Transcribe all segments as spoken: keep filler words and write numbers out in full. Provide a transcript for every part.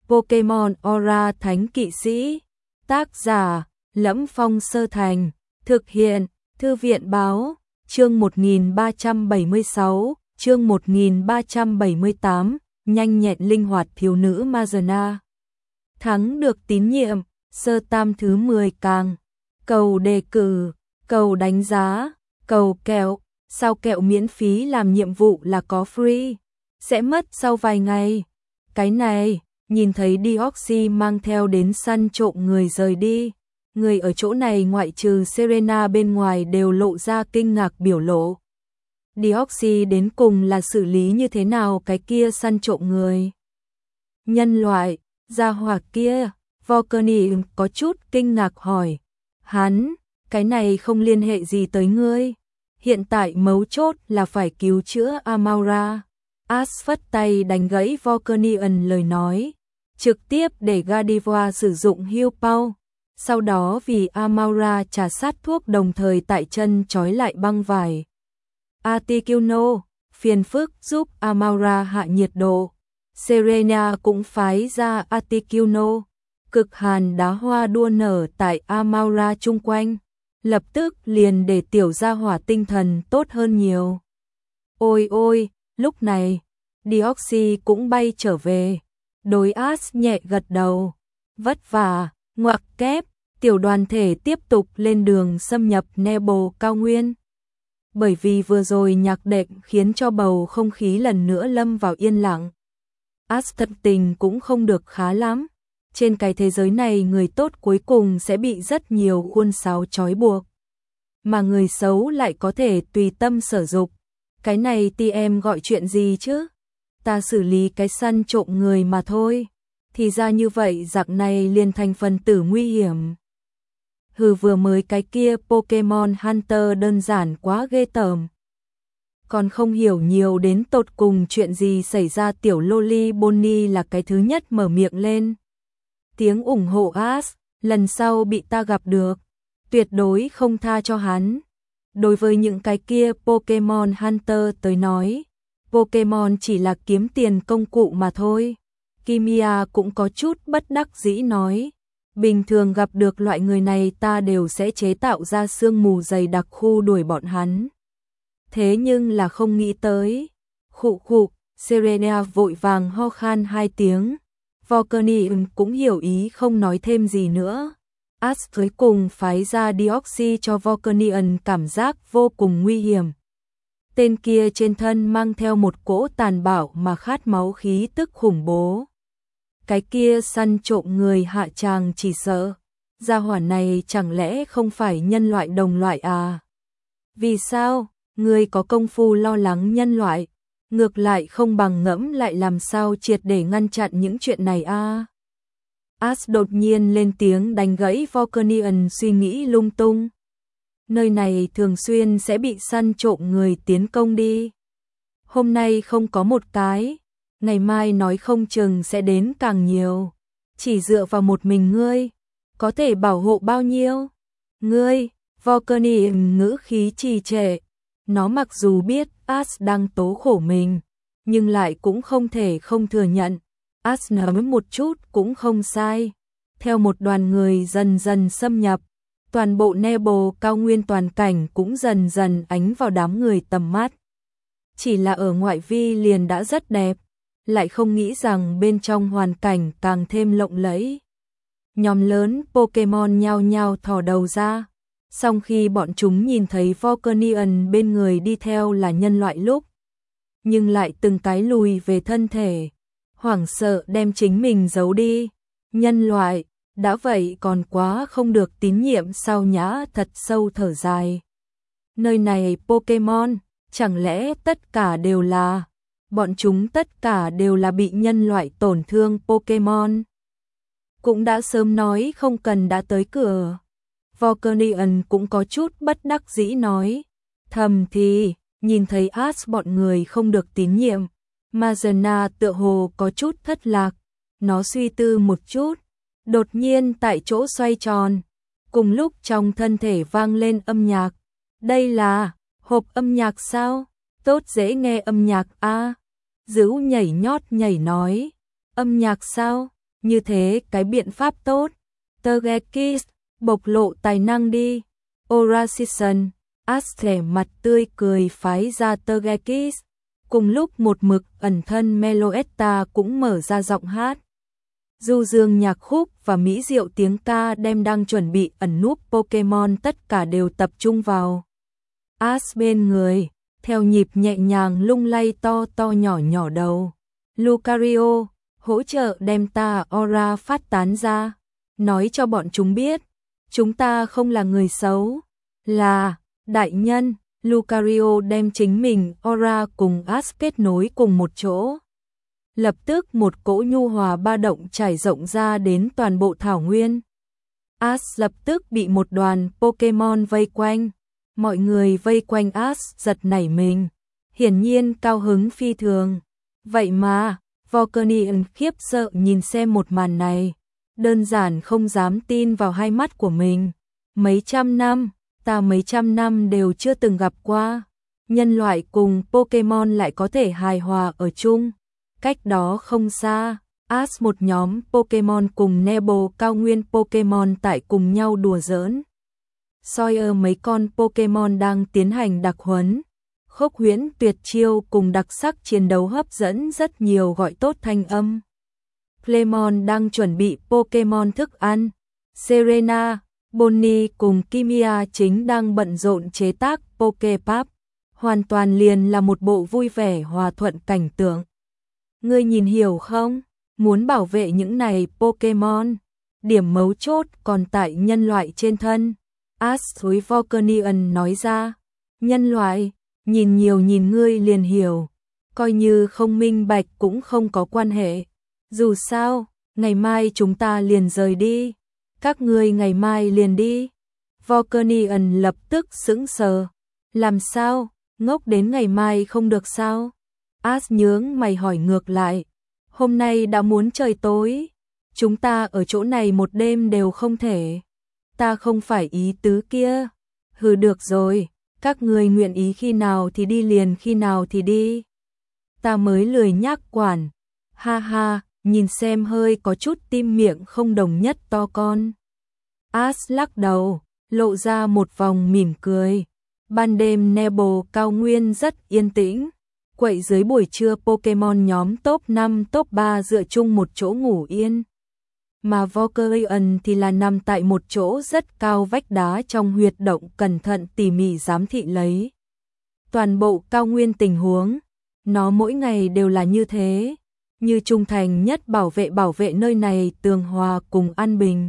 Pokemon Aura Thánh Kỵ Sĩ. Tác giả: Lẫm Phong Sơ Thành. Thực hiện: Thư viện Báo. Chương một nghìn ba trăm bảy mươi sáu, chương một nghìn ba trăm bảy mươi tám, nhanh nhẹn linh hoạt thiếu nữ Mazana. Thắng được tín nhiệm, sơ tam thứ mười càng. Cầu đề cử, cầu đánh giá, cầu kẹo, sao kẹo miễn phí làm nhiệm vụ là có free, sẽ mất sau vài ngày. Cái này, nhìn thấy Deoxy mang theo đến săn trộm người rời đi. Người ở chỗ này ngoại trừ Serena bên ngoài đều lộ ra kinh ngạc biểu lộ. Deoxy đến cùng là xử lý như thế nào cái kia săn trộm người? Nhân loại, gia hỏa kia, Volcani có chút kinh ngạc hỏi. Hắn, cái này không liên hệ gì tới ngươi. Hiện tại mấu chốt là phải cứu chữa Amaura. Ash phất tay đánh gãy Volcanian lời nói, trực tiếp để Gardevoir sử dụng Heal Power. Sau đó vì Amaura trà sát thuốc đồng thời tại chân trói lại băng vải. Articuno, phiền phức giúp Amaura hạ nhiệt độ. Serena cũng phái ra Articuno, cực hàn đá hoa đua nở tại Amaura chung quanh. Lập tức liền để tiểu gia hỏa tinh thần tốt hơn nhiều. Ôi ôi, lúc này, Deoxy cũng bay trở về. Đối Ash nhẹ gật đầu. Vất vả, ngoặc kép, tiểu đoàn thể tiếp tục lên đường xâm nhập Nebo cao nguyên. Bởi vì vừa rồi nhạc đệm khiến cho bầu không khí lần nữa lâm vào yên lặng. Ash thật tình cũng không được khá lắm. Trên cái thế giới này người tốt cuối cùng sẽ bị rất nhiều khuôn sáo trói buộc. Mà người xấu lại có thể tùy tâm sở dục. Cái này thì em gọi chuyện gì chứ? Ta xử lý cái săn trộm người mà thôi. Thì ra như vậy giặc này liền thành phần tử nguy hiểm. Hừ, vừa mới cái kia Pokemon Hunter đơn giản quá ghê tởm. Còn không hiểu nhiều đến tột cùng chuyện gì xảy ra. Tiểu Loli Bonnie là cái thứ nhất mở miệng lên. Tiếng ủng hộ Ash, lần sau bị ta gặp được, tuyệt đối không tha cho hắn. Đối với những cái kia Pokemon Hunter tới nói, Pokemon chỉ là kiếm tiền công cụ mà thôi. Kimia cũng có chút bất đắc dĩ nói, bình thường gặp được loại người này ta đều sẽ chế tạo ra sương mù dày đặc khu đuổi bọn hắn. Thế nhưng là không nghĩ tới. Khụ khụ, Serena vội vàng ho khan hai tiếng. Volcanian cũng hiểu ý không nói thêm gì nữa. Ash cuối cùng phái ra Deoxy cho Volcanian cảm giác vô cùng nguy hiểm. Tên kia trên thân mang theo một cỗ tàn bạo mà khát máu khí tức khủng bố. Cái kia săn trộm người hạ tràng chỉ sợ. Gia hỏa này chẳng lẽ không phải nhân loại đồng loại à? Vì sao? Người có công phu lo lắng nhân loại. Ngược lại không bằng ngẫm lại làm sao triệt để ngăn chặn những chuyện này a. À? Ash đột nhiên lên tiếng đánh gãy Volcanian suy nghĩ lung tung. Nơi này thường xuyên sẽ bị săn trộm người tiến công đi. Hôm nay không có một cái, ngày mai nói không chừng sẽ đến càng nhiều. Chỉ dựa vào một mình ngươi, có thể bảo hộ bao nhiêu? Ngươi, Volcanian ngữ khí trì trệ. Nó mặc dù biết Ash đang tố khổ mình, nhưng lại cũng không thể không thừa nhận. Ash nói một chút cũng không sai. Theo một đoàn người dần dần xâm nhập, toàn bộ Nebo cao nguyên toàn cảnh cũng dần dần ánh vào đám người tầm mắt. Chỉ là ở ngoại vi liền đã rất đẹp, lại không nghĩ rằng bên trong hoàn cảnh càng thêm lộng lẫy. Nhóm lớn Pokemon nhao nhao thò đầu ra. Sau khi bọn chúng nhìn thấy Volcanian bên người đi theo là nhân loại lúc, nhưng lại từng cái lùi về thân thể, hoảng sợ đem chính mình giấu đi. Nhân loại, đã vậy còn quá không được tín nhiệm sao? Nhã thật sâu thở dài. Nơi này Pokemon, chẳng lẽ tất cả đều là, bọn chúng tất cả đều là bị nhân loại tổn thương Pokemon? Cũng đã sớm nói không cần đã tới cửa. Volcanian cũng có chút bất đắc dĩ nói. Thầm thì, nhìn thấy Ash bọn người không được tín nhiệm, Mazana tựa hồ có chút thất lạc. Nó suy tư một chút, đột nhiên tại chỗ xoay tròn. Cùng lúc trong thân thể vang lên âm nhạc. Đây là hộp âm nhạc sao? Tốt dễ nghe âm nhạc a. À? Dữ nhảy nhót nhảy nói. Âm nhạc sao? như thế cái biện pháp tốt. Tergekis, bộc lộ tài năng đi. Orasison, Astre mặt tươi cười phái ra Tergekis. Cùng lúc một mực ẩn thân Meloetta cũng mở ra giọng hát. Du dương nhạc khúc và mỹ diệu tiếng ca đem đang chuẩn bị ẩn núp Pokemon tất cả đều tập trung vào Ash bên người, theo nhịp nhẹ nhàng lung lay to to nhỏ nhỏ đầu. Lucario, hỗ trợ đem ta aura phát tán ra, nói cho bọn chúng biết, chúng ta không là người xấu, là đại nhân. Lucario đem chính mình aura cùng Ash kết nối cùng một chỗ. Lập tức một cỗ nhu hòa ba động trải rộng ra đến toàn bộ thảo nguyên. Ash lập tức bị một đoàn Pokemon vây quanh. Mọi người vây quanh Ash giật nảy mình, hiển nhiên cao hứng phi thường. Vậy mà, Volcanion khiếp sợ nhìn xem một màn này, đơn giản không dám tin vào hai mắt của mình. Mấy trăm năm, ta mấy trăm năm đều chưa từng gặp qua, nhân loại cùng Pokemon lại có thể hài hòa ở chung. Cách đó không xa, Ash một nhóm Pokemon cùng Nebo cao nguyên Pokemon tại cùng nhau đùa giỡn. Sawyer mấy con Pokemon đang tiến hành đặc huấn. Khốc huyễn tuyệt chiêu cùng đặc sắc chiến đấu hấp dẫn rất nhiều gọi tốt thanh âm. Clemon đang chuẩn bị Pokemon thức ăn. Serena, Bonnie cùng Kimia chính đang bận rộn chế tác Poképap. Hoàn toàn liền là một bộ vui vẻ hòa thuận cảnh tượng. Ngươi nhìn hiểu không? Muốn bảo vệ những này Pokemon. Điểm mấu chốt còn tại nhân loại trên thân. Ash với Volcanion nói ra. Nhân loại, nhìn nhiều nhìn ngươi liền hiểu. Coi như không minh bạch cũng không có quan hệ. Dù sao, ngày mai chúng ta liền rời đi. Các ngươi ngày mai liền đi. Volcanion lập tức sững sờ. Làm sao? Ngốc đến ngày mai không được sao? Ash nhướng mày hỏi ngược lại. Hôm nay đã muốn trời tối. Chúng ta ở chỗ này một đêm đều không thể. Ta không phải ý tứ kia. Hừ được rồi, các ngươi nguyện ý khi nào thì đi liền khi nào thì đi. Ta mới lười nhác quản. Ha ha, nhìn xem hơi có chút tim miệng không đồng nhất to con. Ash lắc đầu, lộ ra một vòng mỉm cười. Ban đêm Nebo cao nguyên rất yên tĩnh. Quậy dưới buổi trưa Pokemon nhóm top năm top ba dựa chung một chỗ ngủ yên. Mà Volcanion thì là nằm tại một chỗ rất cao vách đá trong huyệt động cẩn thận tỉ mỉ giám thị lấy. Toàn bộ cao nguyên tình huống, nó mỗi ngày đều là như thế, như trung thành nhất bảo vệ bảo vệ nơi này tường hòa cùng an bình.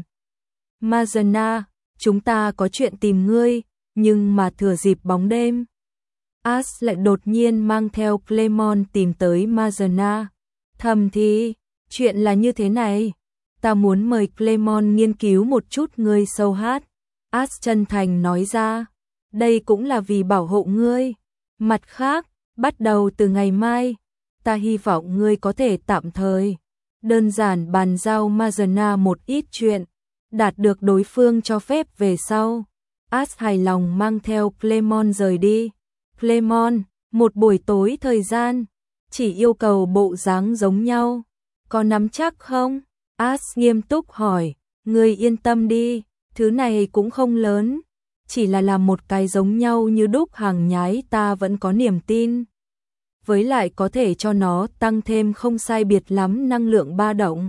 Mazana, chúng ta có chuyện tìm ngươi, nhưng mà thừa dịp bóng đêm. Ash lại đột nhiên mang theo Clemon tìm tới Mazana. Thầm thì, chuyện là như thế này. Ta muốn mời Clemon nghiên cứu một chút ngươi sâu hát. Ash chân thành nói ra. Đây cũng là vì bảo hộ ngươi. Mặt khác, bắt đầu từ ngày mai, ta hy vọng ngươi có thể tạm thời đơn giản bàn giao Mazana một ít chuyện, đạt được đối phương cho phép về sau. Ash hài lòng mang theo Clemon rời đi. Clemon, một buổi tối thời gian, chỉ yêu cầu bộ dáng giống nhau. Có nắm chắc không? Ash nghiêm túc hỏi. Ngươi yên tâm đi, thứ này cũng không lớn. Chỉ là làm một cái giống nhau như đúc hàng nhái ta vẫn có niềm tin. Với lại có thể cho nó tăng thêm không sai biệt lắm năng lượng ba động.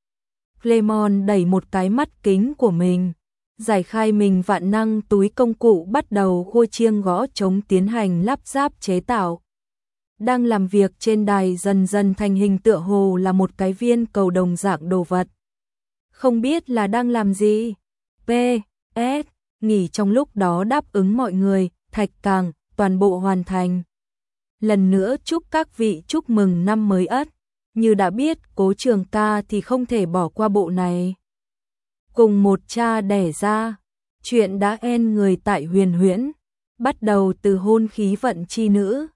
Clemon đẩy một cái mắt kính của mình. Giải khai mình vạn năng túi công cụ bắt đầu khua chiêng gõ trống tiến hành lắp ráp chế tạo. Đang làm việc trên đài dần dần thành hình tựa hồ là một cái viên cầu đồng dạng đồ vật. Không biết là đang làm gì. P. S. Nghỉ trong lúc đó đáp ứng mọi người, thạch càng, toàn bộ hoàn thành. Lần nữa chúc các vị chúc mừng năm mới Ất. Như đã biết Cố Trường Ca thì không thể bỏ qua bộ này. Cùng một cha đẻ ra, chuyện đã en người tại huyền huyễn, bắt đầu từ hôn khí vận chi nữ.